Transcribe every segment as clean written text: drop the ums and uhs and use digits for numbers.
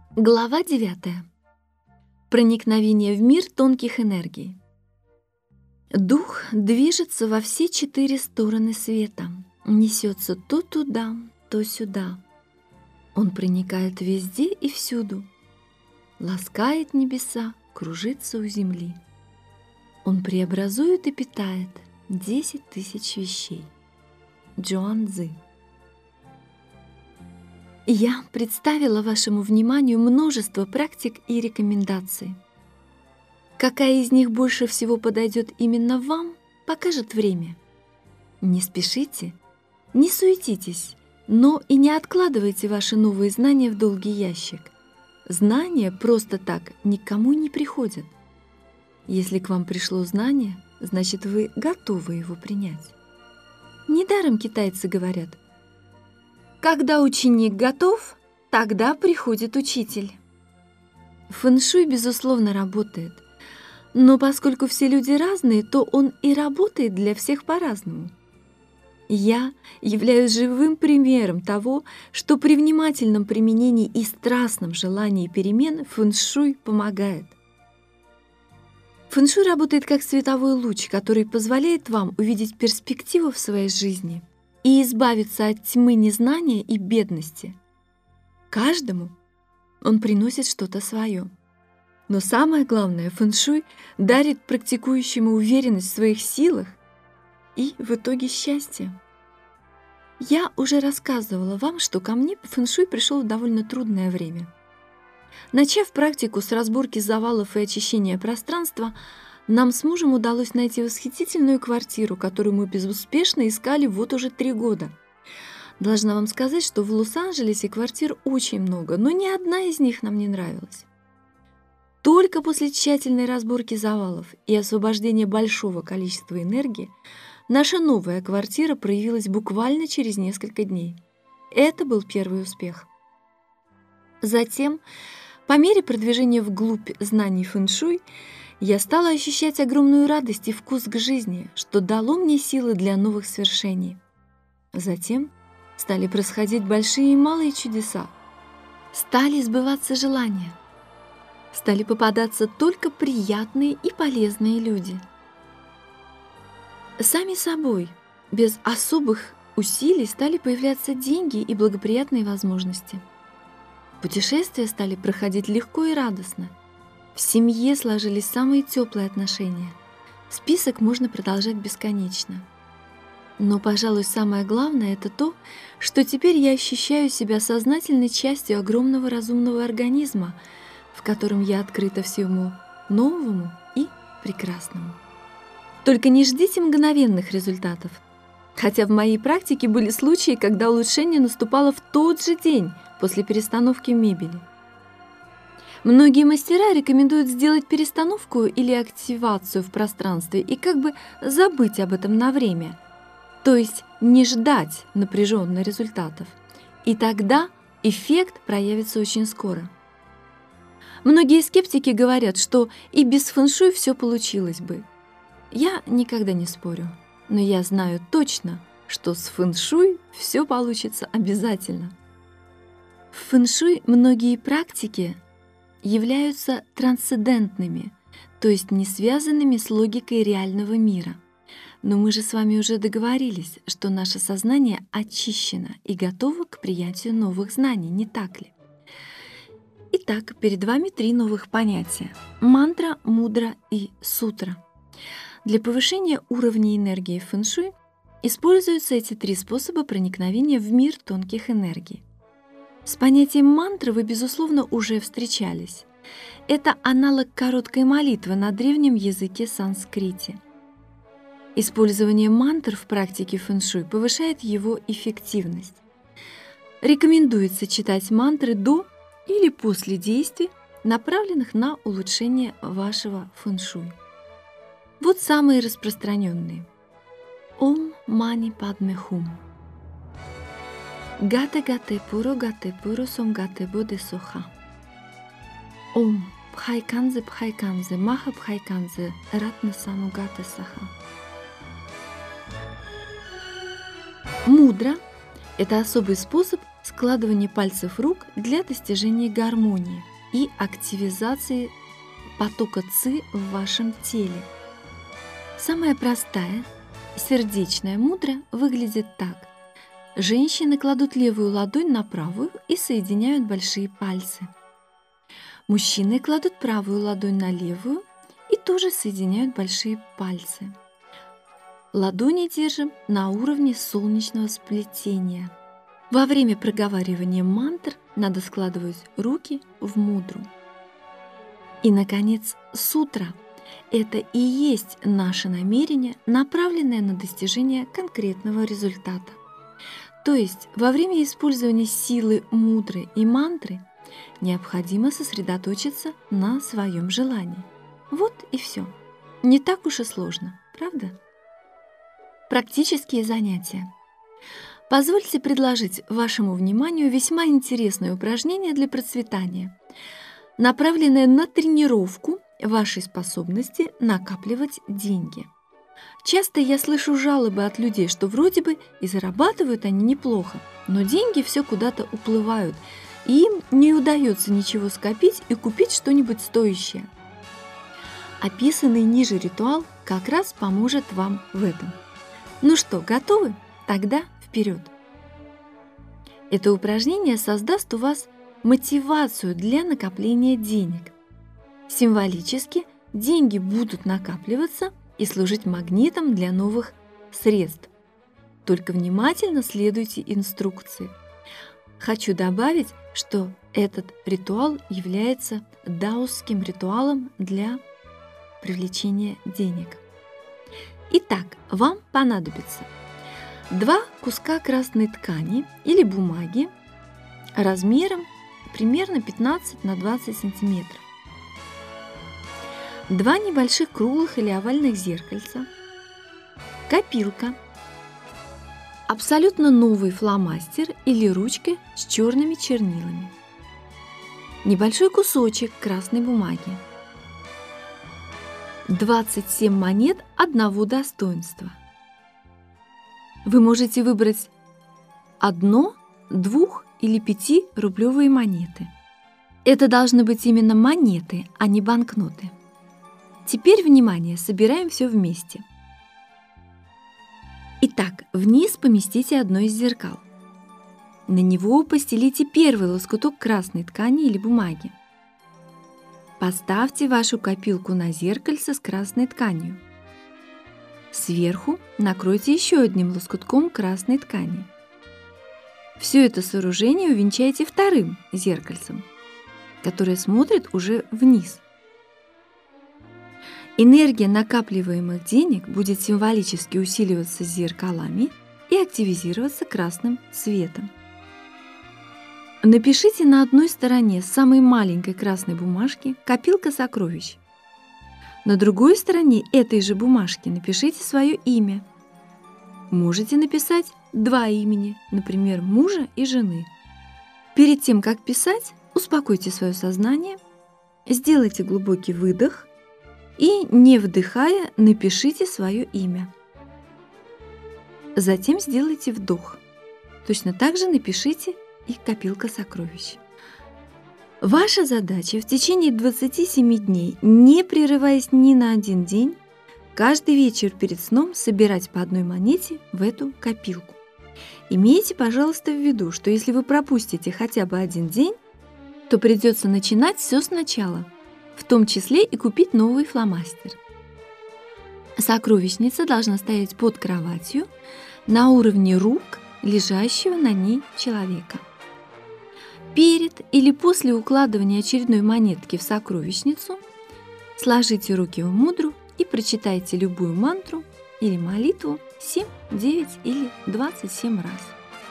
Глава 9. Проникновение в мир тонких энергий. Дух движется во все 4 стороны света, несется то туда, то сюда. Он проникает везде и всюду, ласкает небеса, кружится у земли. Он преобразует и питает 10 тысяч вещей. Джуан Цзы. Я представила вашему вниманию множество практик и рекомендаций. Какая из них больше всего подойдет именно вам, покажет время. Не спешите, не суетитесь, но и не откладывайте ваши новые знания в долгий ящик. Знания просто так никому не приходят. Если к вам пришло знание, значит, вы готовы его принять. Недаром китайцы говорят: когда ученик готов, тогда приходит учитель. Фэн-шуй, безусловно, работает. Но поскольку все люди разные, то он и работает для всех по-разному. Я являюсь живым примером того, что при внимательном применении и страстном желании перемен фэн-шуй помогает. Фэн-шуй работает как световой луч, который позволяет вам увидеть перспективу в своей жизни и избавиться от тьмы незнания и бедности. Каждому он приносит что-то свое. Но самое главное, фэн-шуй дарит практикующему уверенность в своих силах и в итоге счастье. Я уже рассказывала вам, что ко мне фэн-шуй пришел в довольно трудное время. Начав практику с разборки завалов и очищения пространства, нам с мужем удалось найти восхитительную квартиру, которую мы безуспешно искали вот уже 3 года. Должна вам сказать, что в Лос-Анджелесе квартир очень много, но ни одна из них нам не нравилась. Только после тщательной разборки завалов и освобождения большого количества энергии наша новая квартира проявилась буквально через несколько дней. Это был первый успех. Затем, по мере продвижения вглубь знаний фэн-шуй, я стала ощущать огромную радость и вкус к жизни, что дало мне силы для новых свершений. Затем стали происходить большие и малые чудеса. Стали сбываться желания. Стали попадаться только приятные и полезные люди. Сами собой, без особых усилий, стали появляться деньги и благоприятные возможности. Путешествия стали проходить легко и радостно. В семье сложились самые теплые отношения. Список можно продолжать бесконечно. Но, пожалуй, самое главное — это то, что теперь я ощущаю себя сознательной частью огромного разумного организма, в котором я открыта всему новому и прекрасному. Только не ждите мгновенных результатов. Хотя в моей практике были случаи, когда улучшение наступало в тот же день после перестановки мебели. Многие мастера рекомендуют сделать перестановку или активацию в пространстве и как бы забыть об этом на время, то есть не ждать напряженно результатов. И тогда эффект проявится очень скоро. Многие скептики говорят, что и без фэн-шуй все получилось бы. Я никогда не спорю, но я знаю точно, что с фэн-шуй все получится обязательно. В фэн-шуй многие практики являются трансцендентными, то есть не связанными с логикой реального мира. Но мы же с вами уже договорились, что наше сознание очищено и готово к приятию новых знаний, не так ли? Итак, перед вами 3 новых понятия — мантра, мудра и сутра. Для повышения уровня энергии фэн-шуй используются эти 3 способа проникновения в мир тонких энергий. С понятием мантры вы, безусловно, уже встречались. Это аналог короткой молитвы на древнем языке санскрите. Использование мантр в практике фэн-шуй повышает его эффективность. Рекомендуется читать мантры до или после действий, направленных на улучшение вашего фэн-шуй. Вот самые распространенные. Ом Мани Падме Хум. Гате пуро сом гате боде соха. Ом Пхайканзе маха Пхайканзе ратна саму гате саха. Мудра — это особый способ складывание пальцев рук для достижения гармонии и активизации потока ци в вашем теле. Самая простая сердечная мудра выглядит так. Женщины кладут левую ладонь на правую и соединяют большие пальцы. Мужчины кладут правую ладонь на левую и тоже соединяют большие пальцы. Ладони держим на уровне солнечного сплетения. Во время проговаривания мантр надо складывать руки в мудру. И, наконец, сутра – это и есть наше намерение, направленное на достижение конкретного результата. То есть во время использования силы мудры и мантры необходимо сосредоточиться на своем желании. Вот и все. Не так уж и сложно, правда? Практические занятия. Позвольте предложить вашему вниманию весьма интересное упражнение для процветания, направленное на тренировку вашей способности накапливать деньги. Часто я слышу жалобы от людей, что вроде бы и зарабатывают они неплохо, но деньги все куда-то уплывают, и им не удается ничего скопить и купить что-нибудь стоящее. Описанный ниже ритуал как раз поможет вам в этом. Ну что, готовы? Тогда вперед! Это упражнение создаст у вас мотивацию для накопления денег. Символически деньги будут накапливаться и служить магнитом для новых средств. Только внимательно следуйте инструкции. Хочу добавить, что этот ритуал является даосским ритуалом для привлечения денег. Итак, вам понадобится 2 куска красной ткани или бумаги размером примерно 15 на 20 сантиметров, 2 небольших круглых или овальных зеркальца, копилка, абсолютно новый фломастер или ручка с черными чернилами, небольшой кусочек красной бумаги, 27 монет одного достоинства. Вы можете выбрать 1, 2 или 5 рублевые монеты. Это должны быть именно монеты, а не банкноты. Теперь, внимание, собираем все вместе. Итак, вниз поместите одно из зеркал. На него постелите первый лоскуток красной ткани или бумаги. Поставьте вашу копилку на зеркальце с красной тканью. Сверху накройте еще одним лоскутком красной ткани. Все это сооружение увенчайте вторым зеркальцем, которое смотрит уже вниз. Энергия накапливаемых денег будет символически усиливаться зеркалами и активизироваться красным цветом. Напишите на одной стороне самой маленькой красной бумажки «Копилка сокровищ». На другой стороне этой же бумажки напишите свое имя. Можете написать 2 имени, например, мужа и жены. Перед тем, как писать, успокойте свое сознание, сделайте глубокий выдох и, не вдыхая, напишите свое имя. Затем сделайте вдох. Точно так же напишите и «Копилка сокровищ». Ваша задача в течение 27 дней, не прерываясь ни на один день, каждый вечер перед сном собирать по одной монете в эту копилку. Имейте, пожалуйста, в виду, что если вы пропустите хотя бы один день, то придется начинать все сначала, в том числе и купить новый фломастер. Сокровищница должна стоять под кроватью на уровне рук лежащего на ней человека. Перед или после укладывания очередной монетки в сокровищницу сложите руки в мудру и прочитайте любую мантру или молитву 7, 9 или 27 раз.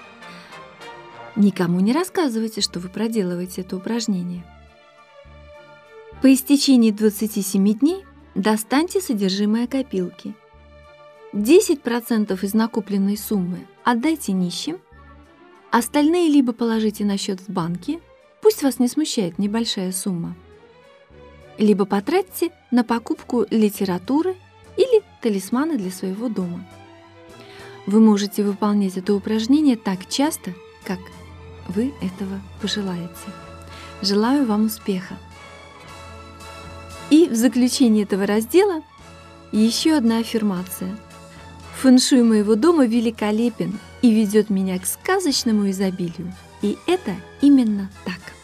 Никому не рассказывайте, что вы проделываете это упражнение. По истечении 27 дней достаньте содержимое копилки. 10% из накопленной суммы отдайте нищим, остальные либо положите на счет в банке, пусть вас не смущает небольшая сумма, либо потратьте на покупку литературы или талисманы для своего дома. Вы можете выполнять это упражнение так часто, как вы этого пожелаете. Желаю вам успеха! И в заключение этого раздела еще одна аффирмация. Фэншуй моего дома великолепен и ведет меня к сказочному изобилию. И это именно так.